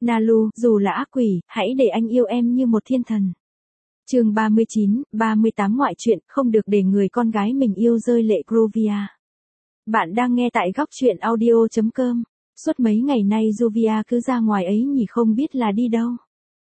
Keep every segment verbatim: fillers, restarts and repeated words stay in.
Nalu, dù là ác quỷ, hãy để anh yêu em như một thiên thần. Chương ba mươi chín, ba mươi tám ngoại truyện, không được để người con gái mình yêu rơi lệ Juvia. Bạn đang nghe tại góc truyện audio chấm com. Suốt mấy ngày nay Juvia cứ ra ngoài ấy nhỉ, không biết là đi đâu.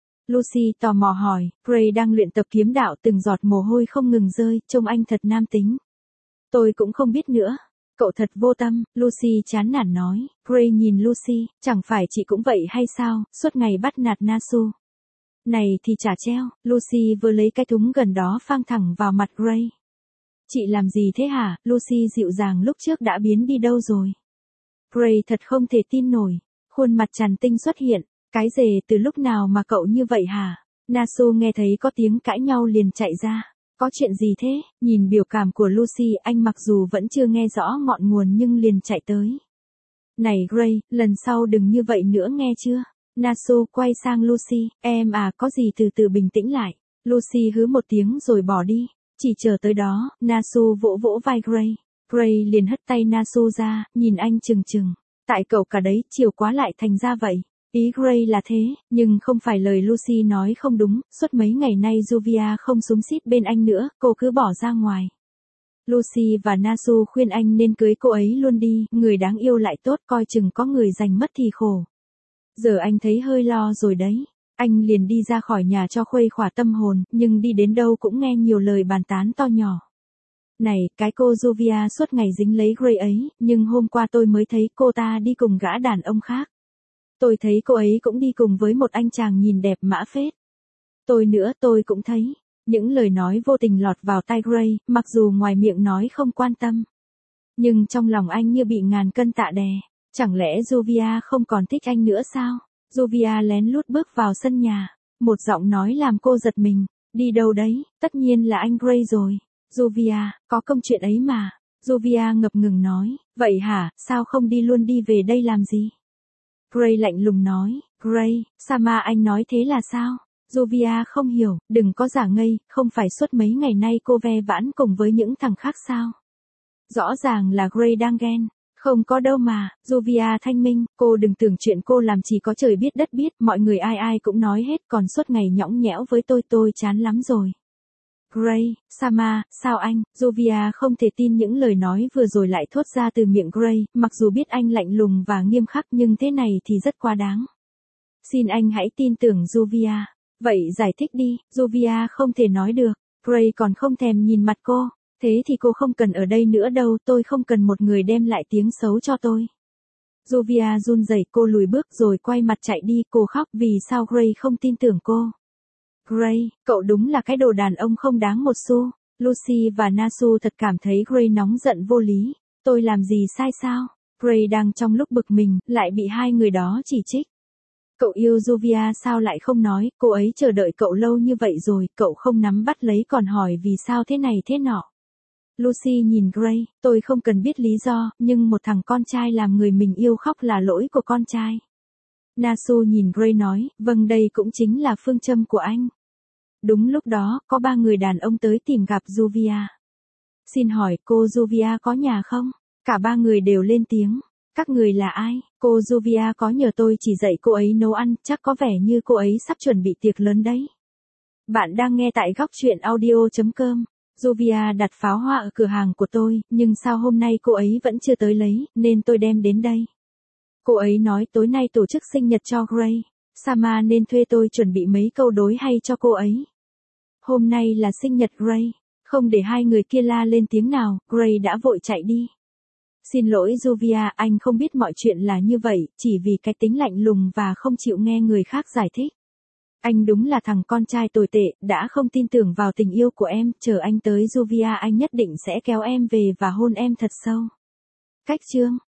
Lucy tò mò hỏi, Gray đang luyện tập kiếm đạo, từng giọt mồ hôi không ngừng rơi, trông anh thật nam tính. Tôi cũng không biết nữa. Cậu thật vô tâm, Lucy chán nản nói. Gray nhìn Lucy, chẳng phải chị cũng vậy hay sao, suốt ngày bắt nạt Nasu. Này thì chả treo, Lucy vừa lấy cái thúng gần đó phang thẳng vào mặt Gray. Chị làm gì thế hả? Lucy dịu dàng lúc trước đã biến đi đâu rồi? Gray thật không thể tin nổi, khuôn mặt tràn tinh xuất hiện. Cái rề từ lúc nào mà cậu như vậy hả? Nasu nghe thấy có tiếng cãi nhau liền chạy ra. Có chuyện gì thế? Nhìn biểu cảm của Lucy, anh mặc dù vẫn chưa nghe rõ ngọn nguồn nhưng liền chạy tới. Này Gray, lần sau đừng như vậy nữa nghe chưa? Nasu quay sang Lucy, em à, có gì từ từ bình tĩnh lại. Lucy hứ một tiếng rồi bỏ đi. Chỉ chờ tới đó, Nasu vỗ vỗ vai Gray. Gray liền hất tay Nasu ra, nhìn anh chừng chừng. Tại cậu cả đấy, chiều quá lại thành ra vậy. Ý Gray là thế, nhưng không phải lời Lucy nói không đúng, suốt mấy ngày nay Juvia không xúm xít bên anh nữa, cô cứ bỏ ra ngoài. Lucy và Nasu khuyên anh nên cưới cô ấy luôn đi, người đáng yêu lại tốt, coi chừng có người giành mất thì khổ. Giờ anh thấy hơi lo rồi đấy. Anh liền đi ra khỏi nhà cho khuây khỏa tâm hồn, nhưng đi đến đâu cũng nghe nhiều lời bàn tán to nhỏ. Này, cái cô Juvia suốt ngày dính lấy Gray ấy, nhưng hôm qua tôi mới thấy cô ta đi cùng gã đàn ông khác. Tôi thấy cô ấy cũng đi cùng với một anh chàng nhìn đẹp mã phết. Tôi nữa, tôi cũng thấy. Những lời nói vô tình lọt vào tai Gray, mặc dù ngoài miệng nói không quan tâm. Nhưng trong lòng anh như bị ngàn cân tạ đè. Chẳng lẽ Juvia không còn thích anh nữa sao? Juvia lén lút bước vào sân nhà. Một giọng nói làm cô giật mình. Đi đâu đấy? Tất nhiên là anh Gray rồi. Juvia, có công chuyện ấy mà. Juvia ngập ngừng nói. Vậy hả, sao không đi luôn đi về đây làm gì? Gray lạnh lùng nói, Gray, Sama anh nói thế là sao? Juvia không hiểu, đừng có giả ngây, không phải suốt mấy ngày nay cô ve vãn cùng với những thằng khác sao? Rõ ràng là Gray đang ghen. Không có đâu mà, Juvia thanh minh, cô đừng tưởng chuyện cô làm chỉ có trời biết đất biết, mọi người ai ai cũng nói hết, còn suốt ngày nhõng nhẽo với tôi tôi chán lắm rồi. Gray, Sama, sao anh? Juvia không thể tin những lời nói vừa rồi lại thốt ra từ miệng Gray, mặc dù biết anh lạnh lùng và nghiêm khắc nhưng thế này thì rất quá đáng. Xin anh hãy tin tưởng Juvia. Vậy giải thích đi, Juvia không thể nói được. Gray còn không thèm nhìn mặt cô. Thế thì cô không cần ở đây nữa đâu, tôi không cần một người đem lại tiếng xấu cho tôi. Juvia run rẩy, cô lùi bước rồi quay mặt chạy đi, cô khóc vì sao Gray không tin tưởng cô. Gray, cậu đúng là cái đồ đàn ông không đáng một xu. Lucy và Nasu thật cảm thấy Gray nóng giận vô lý. Tôi làm gì sai sao? Gray đang trong lúc bực mình, lại bị hai người đó chỉ trích. Cậu yêu Juvia sao lại không nói, cô ấy chờ đợi cậu lâu như vậy rồi, cậu không nắm bắt lấy còn hỏi vì sao thế này thế nọ. Lucy nhìn Gray, tôi không cần biết lý do, nhưng một thằng con trai làm người mình yêu khóc là lỗi của con trai. Nasu nhìn Gray nói, vâng đây cũng chính là phương châm của anh. Đúng lúc đó, có ba người đàn ông tới tìm gặp Juvia. Xin hỏi, cô Juvia có nhà không? Cả ba người đều lên tiếng. Các người là ai? Cô Juvia có nhờ tôi chỉ dạy cô ấy nấu ăn, chắc có vẻ như cô ấy sắp chuẩn bị tiệc lớn đấy. Bạn đang nghe tại góc truyện audio chấm com. Juvia đặt pháo hoa ở cửa hàng của tôi, nhưng sao hôm nay cô ấy vẫn chưa tới lấy, nên tôi đem đến đây. Cô ấy nói tối nay tổ chức sinh nhật cho Gray. Sama nên thuê tôi chuẩn bị mấy câu đối hay cho cô ấy. Hôm nay là sinh nhật Gray. Không để hai người kia la lên tiếng nào, Gray đã vội chạy đi. Xin lỗi Juvia, anh không biết mọi chuyện là như vậy, chỉ vì cái tính lạnh lùng và không chịu nghe người khác giải thích. Anh đúng là thằng con trai tồi tệ, đã không tin tưởng vào tình yêu của em, chờ anh tới Juvia anh nhất định sẽ kéo em về và hôn em thật sâu. Cách chương